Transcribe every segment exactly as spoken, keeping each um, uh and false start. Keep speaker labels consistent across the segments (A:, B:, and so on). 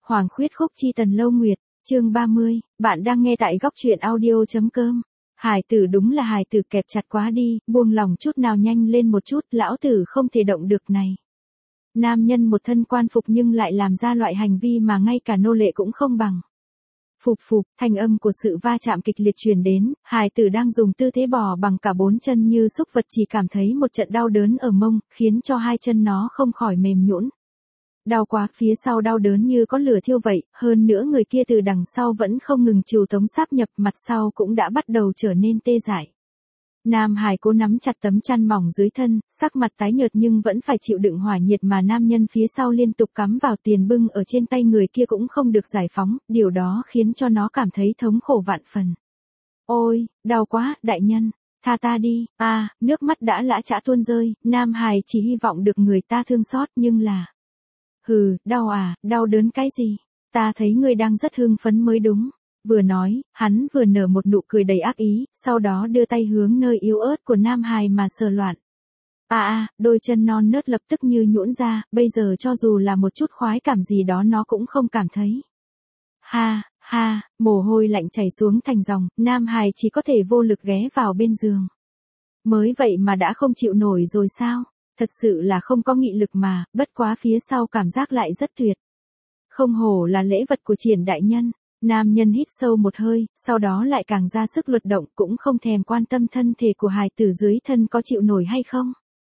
A: Hoàng khuyết khúc chi tần lâu nguyệt, chương ba mươi, bạn đang nghe tại góc truyện audio.com. Hải tử đúng là hải tử kẹp chặt quá đi, buông lòng chút nào nhanh lên một chút, lão tử không thể động được này. Nam nhân một thân quan phục nhưng lại làm ra loại hành vi mà ngay cả nô lệ cũng không bằng. Phục phục, thanh âm của sự va chạm kịch liệt truyền đến, hài tử đang dùng tư thế bò bằng cả bốn chân như súc vật chỉ cảm thấy một trận đau đớn ở mông, khiến cho hai chân nó không khỏi mềm nhũn. Đau quá, phía sau đau đớn như có lửa thiêu vậy, hơn nữa người kia từ đằng sau vẫn không ngừng trù tống sáp nhập, mặt sau cũng đã bắt đầu trở nên tê dại. Nam Hải cố nắm chặt tấm chăn mỏng dưới thân, sắc mặt tái nhợt nhưng vẫn phải chịu đựng hỏa nhiệt mà nam nhân phía sau liên tục cắm vào tiền bưng ở trên tay người kia cũng không được giải phóng, điều đó khiến cho nó cảm thấy thống khổ vạn phần. Ôi, đau quá, đại nhân, tha ta đi, a, à, nước mắt đã lã chã tuôn rơi, Nam Hải chỉ hy vọng được người ta thương xót nhưng là... Hừ, đau à, đau đớn cái gì, ta thấy ngươi đang rất hưng phấn mới đúng. Vừa nói, hắn vừa nở một nụ cười đầy ác ý, sau đó đưa tay hướng nơi yếu ớt của Nam Hải mà sờ loạn. À à, đôi chân non nớt lập tức như nhũn ra, bây giờ cho dù là một chút khoái cảm gì đó nó cũng không cảm thấy. Ha, ha, mồ hôi lạnh chảy xuống thành dòng, Nam Hải chỉ có thể vô lực ghé vào bên giường. Mới vậy mà đã không chịu nổi rồi sao? Thật sự là không có nghị lực mà, bất quá phía sau cảm giác lại rất tuyệt. Không hổ là lễ vật của Triển đại nhân. Nam nhân hít sâu một hơi, sau đó lại càng ra sức luật động, cũng không thèm quan tâm thân thể của hài tử dưới thân có chịu nổi hay không.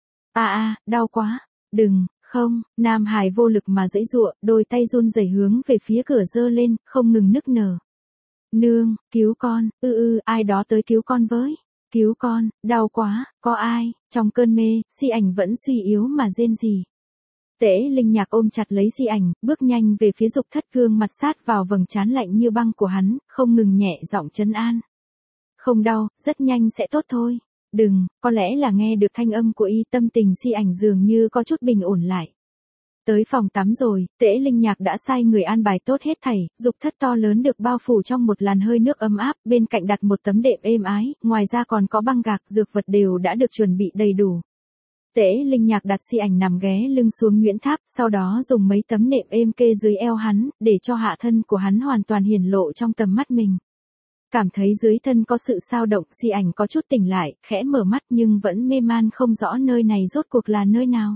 A: À à, đau quá. Đừng, không, Nam Hải vô lực mà giãy giụa, đôi tay run rẩy hướng về phía cửa giơ lên, không ngừng nức nở. Nương, cứu con, ư ư, ai đó tới cứu con với. Cứu con, đau quá, có ai, trong cơn mê, Si Ảnh vẫn suy yếu mà rên rỉ. Tễ Linh Nhạc ôm chặt lấy Si Ảnh, bước nhanh về phía Dục Thất, gương mặt sát vào vầng trán lạnh như băng của hắn, không ngừng nhẹ giọng trấn an. Không đau, rất nhanh sẽ tốt thôi. Đừng, có lẽ là nghe được thanh âm của y, tâm tình Si Ảnh dường như có chút bình ổn lại. Tới phòng tắm rồi, Tễ Linh Nhạc đã sai người an bài tốt hết thảy, Dục Thất to lớn được bao phủ trong một làn hơi nước ấm áp, bên cạnh đặt một tấm đệm êm ái, ngoài ra còn có băng gạc, dược vật đều đã được chuẩn bị đầy đủ. Tễ Linh Nhạc đặt Si Ảnh nằm ghé lưng xuống nhuyễn tháp, sau đó dùng mấy tấm nệm êm kê dưới eo hắn, để cho hạ thân của hắn hoàn toàn hiển lộ trong tầm mắt mình. Cảm thấy dưới thân có sự sao động, Si Ảnh có chút tỉnh lại, khẽ mở mắt nhưng vẫn mê man không rõ nơi này rốt cuộc là nơi nào.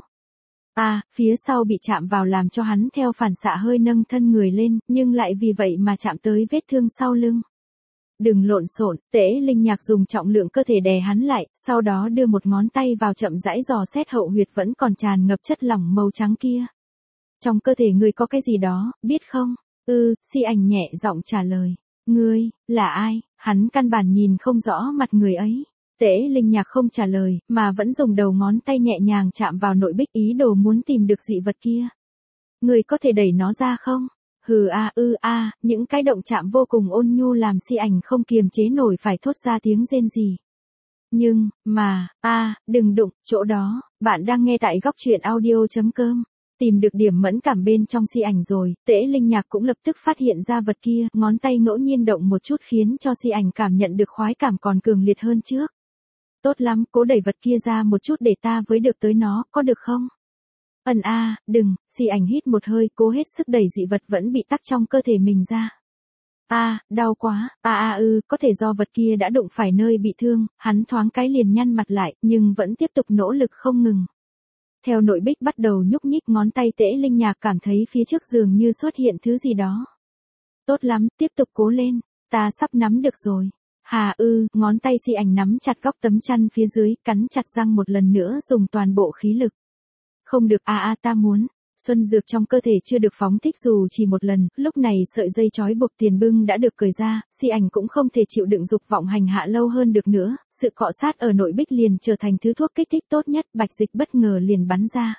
A: À, phía sau bị chạm vào làm cho hắn theo phản xạ hơi nâng thân người lên, nhưng lại vì vậy mà chạm tới vết thương sau lưng. Đừng lộn xộn, Tễ Linh Nhạc dùng trọng lượng cơ thể đè hắn lại, sau đó đưa một ngón tay vào chậm rãi dò xét hậu huyệt vẫn còn tràn ngập chất lỏng màu trắng kia. Trong cơ thể người có cái gì đó, biết không? Ừ, Si Ảnh nhẹ giọng trả lời. Ngươi, là ai? Hắn căn bản nhìn không rõ mặt người ấy. Tễ Linh Nhạc không trả lời, mà vẫn dùng đầu ngón tay nhẹ nhàng chạm vào nội bích, ý đồ muốn tìm được dị vật kia. Người có thể đẩy nó ra không? Hừ a ư a, những cái động chạm vô cùng ôn nhu làm Si Ảnh không kiềm chế nổi phải thốt ra tiếng rên rỉ. Nhưng, mà, a, đừng đụng, chỗ đó, bạn đang nghe tại góc truyện audio.com. Tìm được điểm mẫn cảm bên trong Si Ảnh rồi, Tễ Linh Nhạc cũng lập tức phát hiện ra vật kia, ngón tay ngẫu nhiên động một chút khiến cho Si Ảnh cảm nhận được khoái cảm còn cường liệt hơn trước. Tốt lắm, cố đẩy vật kia ra một chút để ta với được tới nó, có được không? Ẩn a, à, đừng, Si Ảnh hít một hơi, cố hết sức đẩy dị vật vẫn bị tắc trong cơ thể mình ra. A, à, đau quá, a a ư, có thể do vật kia đã đụng phải nơi bị thương, hắn thoáng cái liền nhăn mặt lại, nhưng vẫn tiếp tục nỗ lực không ngừng. Theo nội bích bắt đầu nhúc nhích, ngón tay Tễ Linh Nhạc cảm thấy phía trước giường như xuất hiện thứ gì đó. Tốt lắm, tiếp tục cố lên, ta sắp nắm được rồi. Hà ư, ngón tay Si Ảnh nắm chặt góc tấm chăn phía dưới, cắn chặt răng một lần nữa dùng toàn bộ khí lực. Không được, a a ta muốn. Xuân dược trong cơ thể chưa được phóng thích dù chỉ một lần, lúc này sợi dây trói buộc tiền bưng đã được cởi ra, Si Ảnh cũng không thể chịu đựng dục vọng hành hạ lâu hơn được nữa, sự cọ sát ở nội bích liền trở thành thứ thuốc kích thích tốt nhất, bạch dịch bất ngờ liền bắn ra.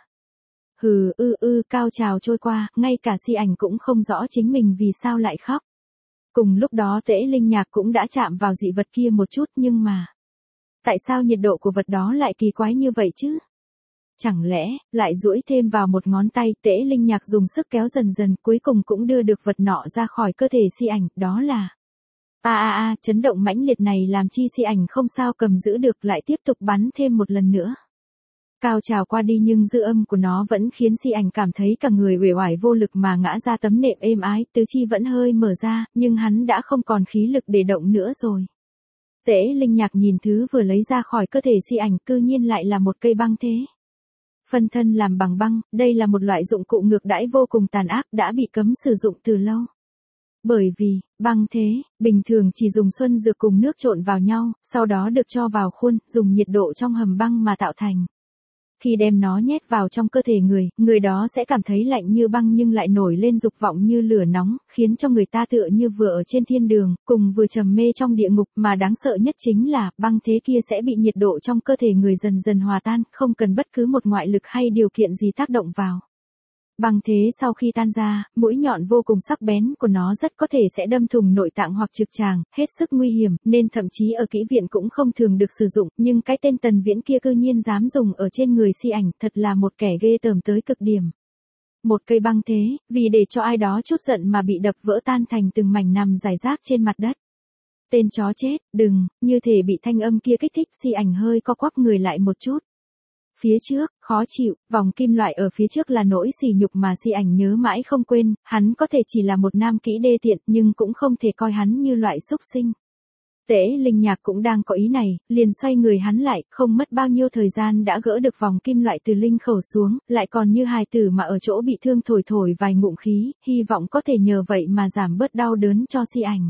A: Hừ ư ư, cao trào trôi qua, ngay cả Si Ảnh cũng không rõ chính mình vì sao lại khóc. Cùng lúc đó Tễ Linh Nhạc cũng đã chạm vào dị vật kia một chút nhưng mà... Tại sao nhiệt độ của vật đó lại kỳ quái như vậy chứ? Chẳng lẽ, lại duỗi thêm vào một ngón tay, Tễ Linh Nhạc dùng sức kéo dần dần, cuối cùng cũng đưa được vật nọ ra khỏi cơ thể Si Ảnh, đó là... A a a, chấn động mãnh liệt này làm chi Si Ảnh không sao cầm giữ được, lại tiếp tục bắn thêm một lần nữa. Cao trào qua đi nhưng dư âm của nó vẫn khiến Si Ảnh cảm thấy cả người uể oải vô lực mà ngã ra tấm nệm êm ái, tứ chi vẫn hơi mở ra, nhưng hắn đã không còn khí lực để động nữa rồi. Tễ Linh Nhạc nhìn thứ vừa lấy ra khỏi cơ thể Si Ảnh, cư nhiên lại là một cây băng thế. Phân thân làm bằng băng, đây là một loại dụng cụ ngược đãi vô cùng tàn ác đã bị cấm sử dụng từ lâu. Bởi vì, băng thế, bình thường chỉ dùng xuân dược cùng nước trộn vào nhau, sau đó được cho vào khuôn, dùng nhiệt độ trong hầm băng mà tạo thành. Khi đem nó nhét vào trong cơ thể người, người đó sẽ cảm thấy lạnh như băng nhưng lại nổi lên dục vọng như lửa nóng, khiến cho người ta tựa như vừa ở trên thiên đường, cùng vừa trầm mê trong địa ngục, mà đáng sợ nhất chính là, băng thế kia sẽ bị nhiệt độ trong cơ thể người dần dần hòa tan, không cần bất cứ một ngoại lực hay điều kiện gì tác động vào. Băng thế sau khi tan ra, mũi nhọn vô cùng sắc bén của nó rất có thể sẽ đâm thủng nội tạng hoặc trực tràng, hết sức nguy hiểm, nên thậm chí ở kỹ viện cũng không thường được sử dụng, nhưng cái tên Tần Viễn kia cư nhiên dám dùng ở trên người Si Ảnh, thật là một kẻ ghê tởm tới cực điểm. Một cây băng thế, vì để cho ai đó chút giận mà bị đập vỡ tan thành từng mảnh nằm rải rác trên mặt đất. Tên chó chết, đừng, như thể bị thanh âm kia kích thích, Si Ảnh hơi co quắp người lại một chút. Phía trước, khó chịu, vòng kim loại ở phía trước là nỗi sỉ nhục mà Si Ảnh nhớ mãi không quên, hắn có thể chỉ là một nam kỹ đê tiện nhưng cũng không thể coi hắn như loại xúc sinh. Tễ Linh Nhạc cũng đang có ý này, liền xoay người hắn lại, không mất bao nhiêu thời gian đã gỡ được vòng kim loại từ linh khẩu xuống, lại còn như hài tử mà ở chỗ bị thương thổi thổi vài ngụm khí, hy vọng có thể nhờ vậy mà giảm bớt đau đớn cho Si Ảnh.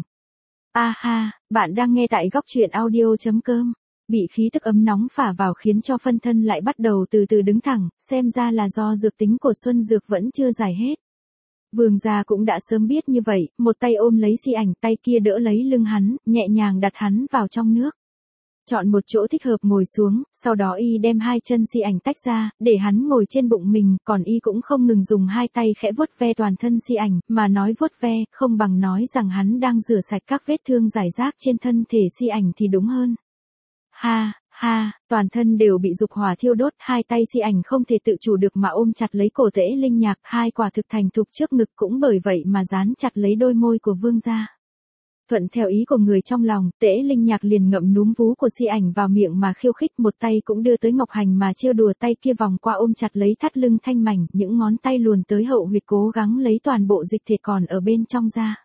A: A ha, bạn đang nghe tại góc truyện audio chấm com. Bị khí tức ấm nóng phả vào khiến cho phân thân lại bắt đầu từ từ đứng thẳng, xem ra là do dược tính của xuân dược vẫn chưa giải hết. Vương gia cũng đã sớm biết như vậy, một tay ôm lấy Si Ảnh, tay kia đỡ lấy lưng hắn, nhẹ nhàng đặt hắn vào trong nước. Chọn một chỗ thích hợp ngồi xuống, sau đó y đem hai chân Si Ảnh tách ra, để hắn ngồi trên bụng mình, còn y cũng không ngừng dùng hai tay khẽ vuốt ve toàn thân Si Ảnh, mà nói vuốt ve, không bằng nói rằng hắn đang rửa sạch các vết thương rải rác trên thân thể Si Ảnh thì đúng hơn. Ha, ha, toàn thân đều bị dục hỏa thiêu đốt, hai tay Si Ảnh không thể tự chủ được mà ôm chặt lấy cổ Tễ Linh Nhạc, hai quả thực thành thục trước ngực cũng bởi vậy mà dán chặt lấy đôi môi của vương gia. Thuận theo ý của người trong lòng, Tễ Linh Nhạc liền ngậm núm vú của Si Ảnh vào miệng mà khiêu khích, một tay cũng đưa tới ngọc hành mà trêu đùa, tay kia vòng qua ôm chặt lấy thắt lưng thanh mảnh, những ngón tay luồn tới hậu huyệt cố gắng lấy toàn bộ dịch thể còn ở bên trong ra.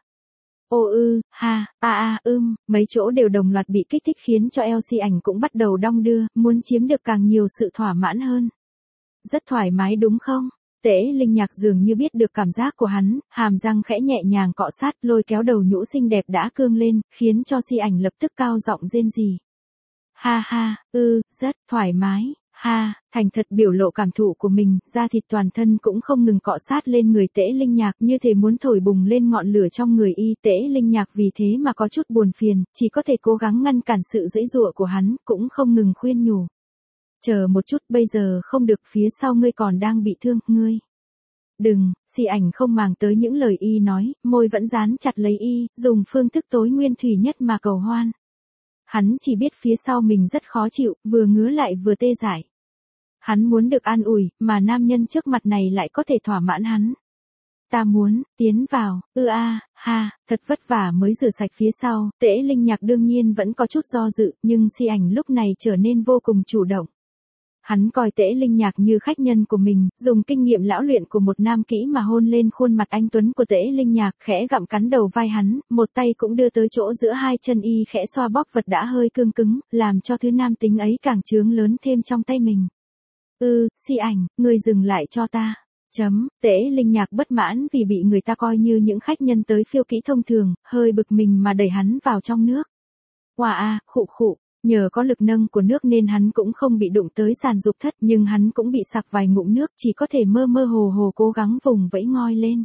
A: Ô ư, ha, a a, ưm, mấy chỗ đều đồng loạt bị kích thích khiến cho eo Si Ảnh cũng bắt đầu đong đưa, muốn chiếm được càng nhiều sự thỏa mãn hơn. Rất thoải mái đúng không? Tễ Linh Nhạc dường như biết được cảm giác của hắn, hàm răng khẽ nhẹ nhàng cọ sát, lôi kéo đầu nhũ xinh đẹp đã cương lên, khiến cho Si Ảnh lập tức cao giọng rên rỉ. Ha ha, ư, rất thoải mái. Ha, thành thật biểu lộ cảm thụ của mình, da thịt toàn thân cũng không ngừng cọ sát lên người Tễ Linh Nhạc, như thể muốn thổi bùng lên ngọn lửa trong người y. Tễ Linh Nhạc vì thế mà có chút buồn phiền, chỉ có thể cố gắng ngăn cản sự giãy giụa của hắn, cũng không ngừng khuyên nhủ. Chờ một chút, bây giờ không được, phía sau ngươi còn đang bị thương, ngươi. Đừng, Si Ảnh không màng tới những lời y nói, môi vẫn dán chặt lấy y, dùng phương thức tối nguyên thủy nhất mà cầu hoan. Hắn chỉ biết phía sau mình rất khó chịu, vừa ngứa lại vừa tê dại. Hắn muốn được an ủi, mà nam nhân trước mặt này lại có thể thỏa mãn hắn. Ta muốn, tiến vào, ư a, ha, thật vất vả mới rửa sạch phía sau, Tễ Linh Nhạc đương nhiên vẫn có chút do dự, nhưng Si Ảnh lúc này trở nên vô cùng chủ động. Hắn coi Tễ Linh Nhạc như khách nhân của mình, dùng kinh nghiệm lão luyện của một nam kỹ mà hôn lên khuôn mặt anh tuấn của Tễ Linh Nhạc, khẽ gặm cắn đầu vai hắn, một tay cũng đưa tới chỗ giữa hai chân y khẽ xoa bóp vật đã hơi cương cứng, làm cho thứ nam tính ấy càng trướng lớn thêm trong tay mình. Ư, Si Ảnh, ngươi dừng lại cho ta. Chấm, Tễ Linh Nhạc bất mãn vì bị người ta coi như những khách nhân tới phiêu kỹ thông thường, hơi bực mình mà đẩy hắn vào trong nước. Wow a, khụ khụ. Nhờ có lực nâng của nước nên hắn cũng không bị đụng tới sàn dục thất, nhưng hắn cũng bị sặc vài ngụm nước, chỉ có thể mơ mơ hồ hồ cố gắng vùng vẫy ngoi lên.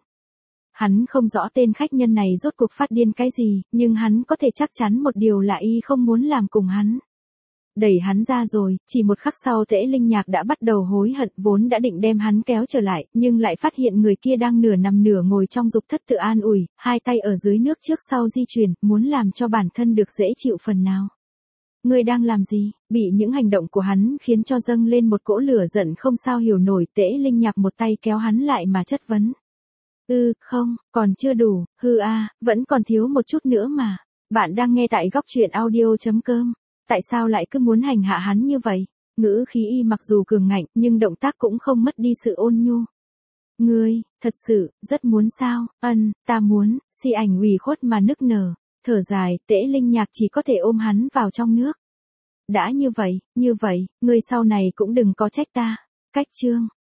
A: Hắn không rõ tên khách nhân này rốt cuộc phát điên cái gì, nhưng hắn có thể chắc chắn một điều là y không muốn làm cùng hắn. Đẩy hắn ra rồi, chỉ một khắc sau Tễ Linh Nhạc đã bắt đầu hối hận, vốn đã định đem hắn kéo trở lại, nhưng lại phát hiện người kia đang nửa nằm nửa ngồi trong dục thất tự an ủi, hai tay ở dưới nước trước sau di chuyển, muốn làm cho bản thân được dễ chịu phần nào. Ngươi đang làm gì? Bị những hành động của hắn khiến cho dâng lên một cỗ lửa giận không sao hiểu nổi, Tễ Linh Nhạc một tay kéo hắn lại mà chất vấn. Ư, không, còn chưa đủ, hư a, vẫn còn thiếu một chút nữa mà. Bạn đang nghe tại góc truyện audio chấm com. Tại sao lại cứ muốn hành hạ hắn như vậy? Ngữ khí y mặc dù cường ngạnh nhưng động tác cũng không mất đi sự ôn nhu. Ngươi, thật sự, rất muốn sao? Ân, ta muốn, Si Ảnh ủy khuất mà nức nở, thở dài, Tễ Linh Nhạc chỉ có thể ôm hắn vào trong nước. Đã như vậy, như vậy, ngươi sau này cũng đừng có trách ta. Cách chương